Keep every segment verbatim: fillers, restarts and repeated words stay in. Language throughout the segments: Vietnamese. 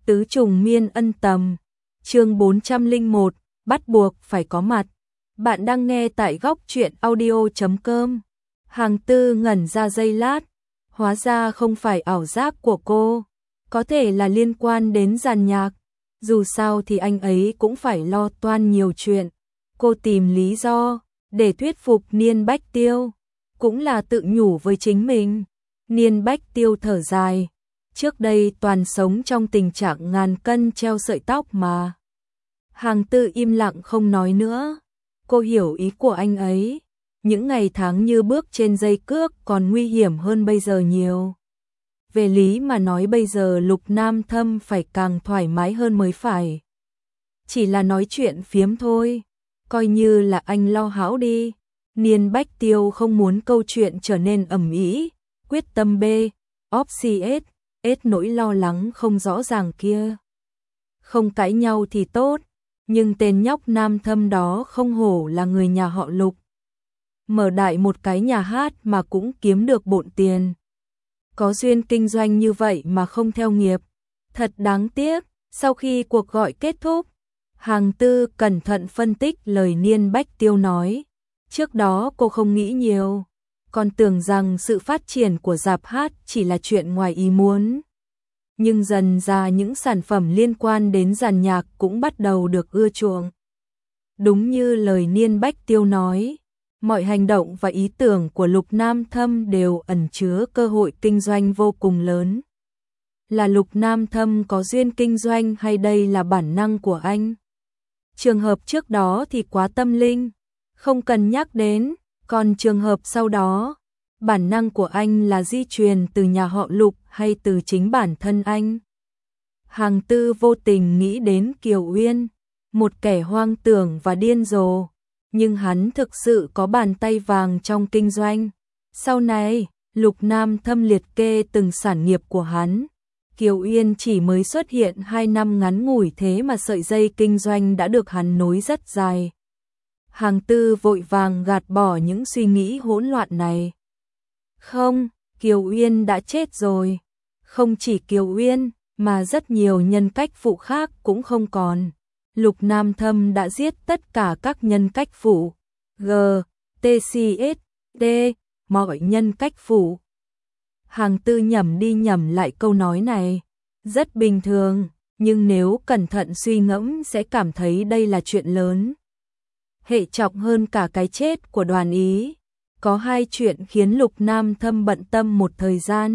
Tứ trùng miên ân tầm, chương bốn trăm lẻ một, bắt buộc phải có mặt. Bạn đang nghe tại góc truyện audio chấm com. Hàng Tư ngẩn ra giây lát, hóa ra không phải ảo giác của cô, có thể là liên quan đến dàn nhạc, dù sao thì anh ấy cũng phải lo toan nhiều chuyện. Cô tìm lý do để thuyết phục Niên Bách Tiêu, cũng là tự nhủ với chính mình. Niên Bách Tiêu thở dài, trước đây toàn sống trong tình trạng ngàn cân treo sợi tóc mà. Hàng Tư im lặng không nói nữa, cô hiểu ý của anh ấy, những ngày tháng như bước trên dây cước còn nguy hiểm hơn bây giờ nhiều. Về lý mà nói bây giờ Lục Nam Thâm phải càng thoải mái hơn mới phải. Chỉ là nói chuyện phiếm thôi, coi như là anh lo hão đi. Niên Bách Tiêu không muốn câu chuyện trở nên ầm ĩ, quyết tâm B, opcs, S nỗi lo lắng không rõ ràng kia. Không cãi nhau thì tốt, nhưng tên nhóc Nam Thâm đó không hổ là người nhà họ Lục. Mở đại một cái nhà hát mà cũng kiếm được bộn tiền. Có duyên kinh doanh như vậy mà không theo nghiệp, thật đáng tiếc. Sau khi cuộc gọi kết thúc, Hàng Tư cẩn thận phân tích lời Niên Bách Tiêu nói. Trước đó cô không nghĩ nhiều, còn tưởng rằng sự phát triển của rạp hát chỉ là chuyện ngoài ý muốn. Nhưng dần ra những sản phẩm liên quan đến dàn nhạc cũng bắt đầu được ưa chuộng. Đúng như lời Niên Bách Tiêu nói, mọi hành động và ý tưởng của Lục Nam Thâm đều ẩn chứa cơ hội kinh doanh vô cùng lớn. Là Lục Nam Thâm có duyên kinh doanh hay đây là bản năng của anh? Trường hợp trước đó thì quá tâm linh, không cần nhắc đến, còn trường hợp sau đó, bản năng của anh là di truyền từ nhà họ Lục hay từ chính bản thân anh? Hàng Tư vô tình nghĩ đến Kiều Uyên, một kẻ hoang tưởng và điên rồ, nhưng hắn thực sự có bàn tay vàng trong kinh doanh. Sau này, Lục Nam Thâm liệt kê từng sản nghiệp của hắn. Kiều Uyên chỉ mới xuất hiện hai năm ngắn ngủi thế mà sợi dây kinh doanh đã được hắn nối rất dài. Hàng Tư vội vàng gạt bỏ những suy nghĩ hỗn loạn này. Không, Kiều Uyên đã chết rồi. Không chỉ Kiều Uyên, mà rất nhiều nhân cách phụ khác cũng không còn. Lục Nam Thâm đã giết tất cả các nhân cách phụ. G, T, C, S, D, mọi nhân cách phụ. Hàng Tư nhẩm đi nhẩm lại câu nói này. Rất bình thường, nhưng nếu cẩn thận suy ngẫm sẽ cảm thấy đây là chuyện lớn. Hệ trọng hơn cả cái chết của Đoàn Ý. Có hai chuyện khiến Lục Nam Thâm bận tâm một thời gian.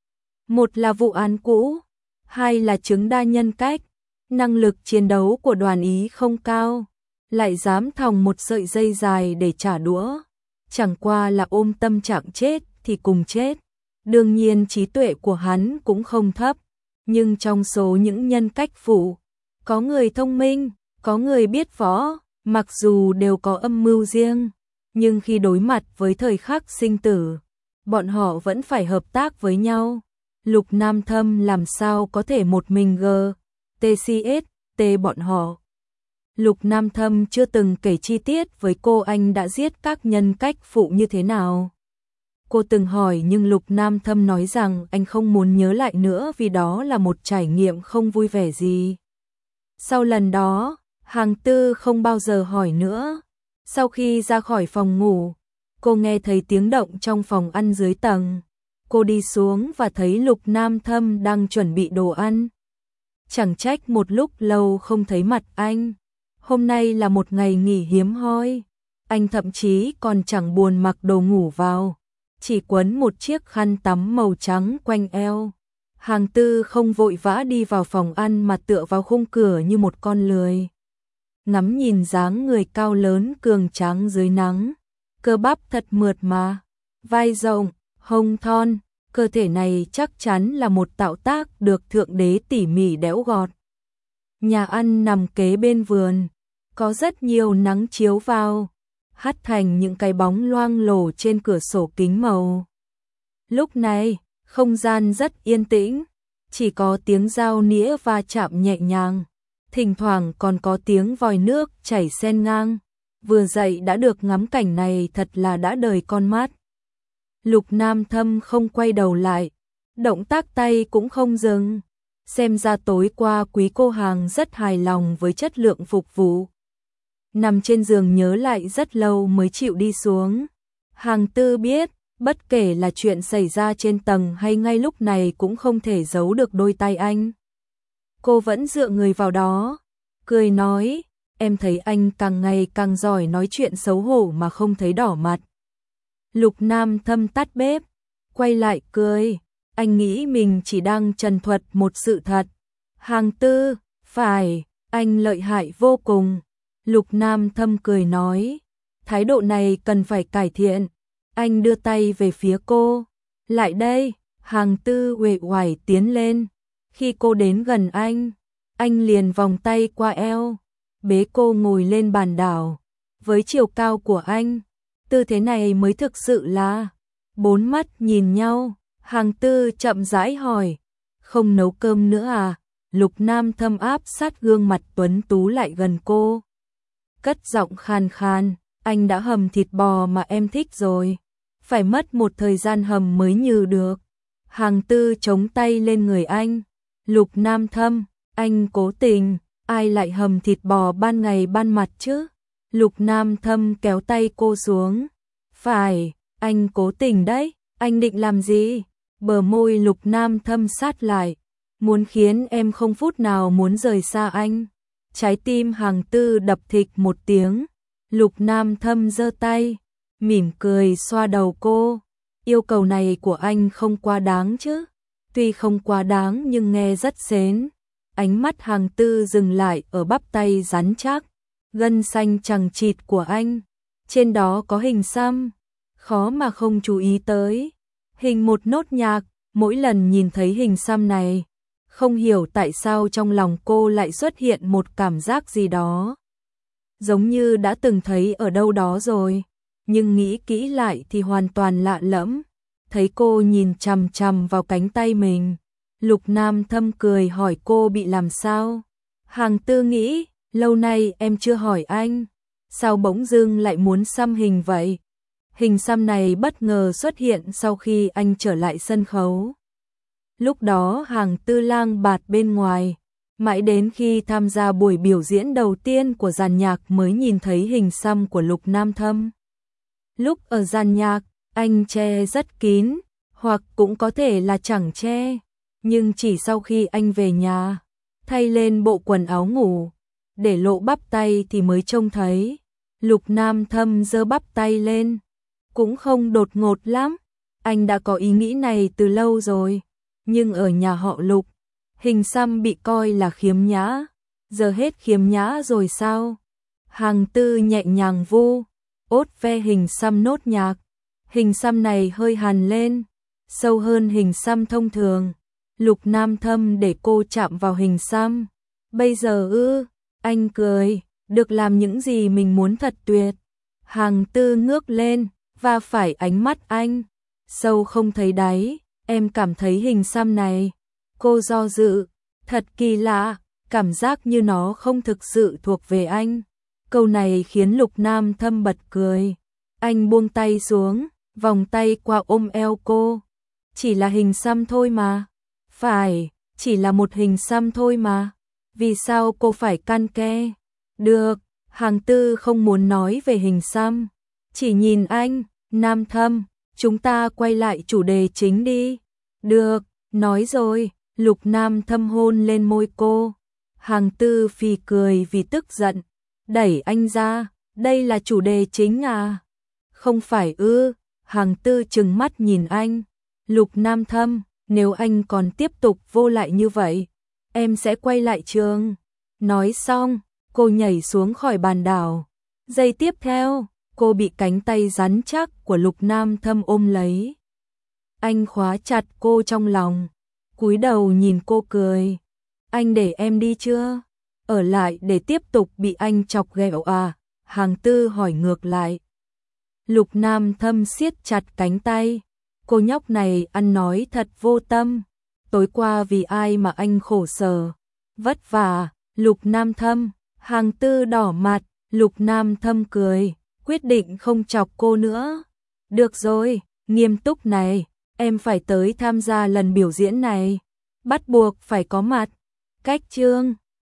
Một là vụ án cũ, hai là chứng đa nhân cách. Năng lực chiến đấu của Đoàn Ý không cao, lại dám thòng một sợi dây dài để trả đũa. Chẳng qua là ôm tâm trạng chết thì cùng chết. Đương nhiên trí tuệ của hắn cũng không thấp, nhưng trong số những nhân cách phụ, có người thông minh, có người biết võ, mặc dù đều có âm mưu riêng, nhưng khi đối mặt với thời khắc sinh tử, bọn họ vẫn phải hợp tác với nhau. Lục Nam Thâm làm sao có thể một mình g, tê xê ét, t bọn họ. Lục Nam Thâm chưa từng kể chi tiết với cô anh đã giết các nhân cách phụ như thế nào. Cô từng hỏi nhưng Lục Nam Thâm nói rằng anh không muốn nhớ lại nữa vì đó là một trải nghiệm không vui vẻ gì. Sau lần đó, Hàng Tư không bao giờ hỏi nữa. Sau khi ra khỏi phòng ngủ, cô nghe thấy tiếng động trong phòng ăn dưới tầng. Cô đi xuống và thấy Lục Nam Thâm đang chuẩn bị đồ ăn. Chẳng trách một lúc lâu không thấy mặt anh. Hôm nay là một ngày nghỉ hiếm hoi. Anh thậm chí còn chẳng buồn mặc đồ ngủ vào, chỉ quấn một chiếc khăn tắm màu trắng quanh eo. Hàng Tư không vội vã đi vào phòng ăn mà tựa vào khung cửa như một con lười. Ngắm nhìn dáng người cao lớn cường tráng dưới nắng, cơ bắp thật mượt mà, vai rộng, hông thon, cơ thể này chắc chắn là một tạo tác được Thượng Đế tỉ mỉ đẽo gọt. Nhà ăn nằm kế bên vườn, có rất nhiều nắng chiếu vào, hắt thành những cái bóng loang lổ trên cửa sổ kính màu. Lúc này, không gian rất yên tĩnh, chỉ có tiếng dao nĩa va chạm nhẹ nhàng, thỉnh thoảng còn có tiếng vòi nước chảy xen ngang. Vừa dậy đã được ngắm cảnh này thật là đã đời con mắt. Lục Nam Thâm không quay đầu lại, động tác tay cũng không dừng, xem ra tối qua quý cô hàng rất hài lòng với chất lượng phục vụ. Nằm trên giường nhớ lại rất lâu mới chịu đi xuống. Hàng Tư biết, bất kể là chuyện xảy ra trên tầng hay ngay lúc này cũng không thể giấu được đôi tay anh. Cô vẫn dựa người vào đó, cười nói, em thấy anh càng ngày càng giỏi nói chuyện xấu hổ mà không thấy đỏ mặt. Lục Nam Thâm tắt bếp, quay lại cười, anh nghĩ mình chỉ đang trần thuật một sự thật. Hàng Tư, phải, anh lợi hại vô cùng. Lục Nam Thâm cười nói, thái độ này cần phải cải thiện. Anh đưa tay về phía cô, lại đây. Hàng Tư uể oải tiến lên, khi cô đến gần anh, anh liền vòng tay qua eo, bế cô ngồi lên bàn đảo. Với chiều cao của anh, tư thế này mới thực sự là. Bốn mắt nhìn nhau, Hàng Tư chậm rãi hỏi, không nấu cơm nữa à? Lục Nam Thâm áp sát gương mặt tuấn tú lại gần cô, cất giọng khan khan, anh đã hầm thịt bò mà em thích rồi, phải mất một thời gian hầm mới nhừ được. Hàng Tư chống tay lên người anh, Lục Nam Thâm, anh cố tình, ai lại hầm thịt bò ban ngày ban mặt chứ? Lục Nam Thâm kéo tay cô xuống, phải, anh cố tình đấy, anh định làm gì? Bờ môi Lục Nam Thâm sát lại, muốn khiến em không phút nào muốn rời xa anh. Trái tim Hàng Tư đập thịch một tiếng, Lục Nam Thâm giơ tay, mỉm cười xoa đầu cô. Yêu cầu này của anh không quá đáng chứ? Tuy không quá đáng nhưng nghe rất xến. Ánh mắt Hàng Tư dừng lại ở bắp tay rắn chắc, gân xanh chằng chịt của anh. Trên đó có hình xăm, khó mà không chú ý tới. Hình một nốt nhạc, mỗi lần nhìn thấy hình xăm này, không hiểu tại sao trong lòng cô lại xuất hiện một cảm giác gì đó. Giống như đã từng thấy ở đâu đó rồi, nhưng nghĩ kỹ lại thì hoàn toàn lạ lẫm. Thấy cô nhìn chằm chằm vào cánh tay mình, Lục Nam Thâm cười hỏi cô bị làm sao. Hàng Tư nghĩ, lâu nay em chưa hỏi anh, sao bỗng dưng lại muốn xăm hình vậy? Hình xăm này bất ngờ xuất hiện sau khi anh trở lại sân khấu. Lúc đó Hàng Tư lang bạt bên ngoài, mãi đến khi tham gia buổi biểu diễn đầu tiên của dàn nhạc mới nhìn thấy hình xăm của Lục Nam Thâm. Lúc ở dàn nhạc, anh che rất kín, hoặc cũng có thể là chẳng che, nhưng chỉ sau khi anh về nhà, thay lên bộ quần áo ngủ, để lộ bắp tay thì mới trông thấy. Lục Nam Thâm giơ bắp tay lên, cũng không đột ngột lắm, anh đã có ý nghĩ này từ lâu rồi, nhưng ở nhà họ Lục, hình xăm bị coi là khiếm nhã, giờ hết khiếm nhã rồi sao? Hàng Tư nhẹ nhàng vu, ốt ve hình xăm nốt nhạc, hình xăm này hơi hằn lên, sâu hơn hình xăm thông thường. Lục Nam Thâm để cô chạm vào hình xăm. Bây giờ ư? Anh cười, được làm những gì mình muốn thật tuyệt. Hàng Tư ngước lên, và phải ánh mắt anh, sâu không thấy đáy. Em cảm thấy hình xăm này, cô do dự, thật kỳ lạ, cảm giác như nó không thực sự thuộc về anh. Câu này khiến Lục Nam Thâm bật cười. Anh buông tay xuống, vòng tay qua ôm eo cô. Chỉ là hình xăm thôi mà. Phải, chỉ là một hình xăm thôi mà. Vì sao cô phải căn ke? Được, Hàng Tư không muốn nói về hình xăm, chỉ nhìn anh. Nam Thâm, chúng ta quay lại chủ đề chính đi. Được, nói rồi. Lục Nam Thâm hôn lên môi cô. Hàng Tư phì cười vì tức giận, đẩy anh ra. Đây là chủ đề chính à? Không phải ư? Hàng Tư trừng mắt nhìn anh. Lục Nam Thâm, nếu anh còn tiếp tục vô lại như vậy, em sẽ quay lại trường. Nói xong, cô nhảy xuống khỏi bàn đảo. Giây tiếp theo, cô bị cánh tay rắn chắc của Lục Nam Thâm ôm lấy. Anh khóa chặt cô trong lòng, cúi đầu nhìn cô cười. Anh để em đi chưa? Ở lại để tiếp tục bị anh chọc ghẹo à? Hàng Tư hỏi ngược lại. Lục Nam Thâm siết chặt cánh tay. Cô nhóc này ăn nói thật vô tâm. Tối qua vì ai mà anh khổ sở, vất vả. Lục Nam Thâm, Hàng Tư đỏ mặt. Lục Nam Thâm cười, quyết định không chọc cô nữa. Được rồi, nghiêm túc này, em phải tới tham gia lần biểu diễn này. bắt buộc phải có mặt. Cách chương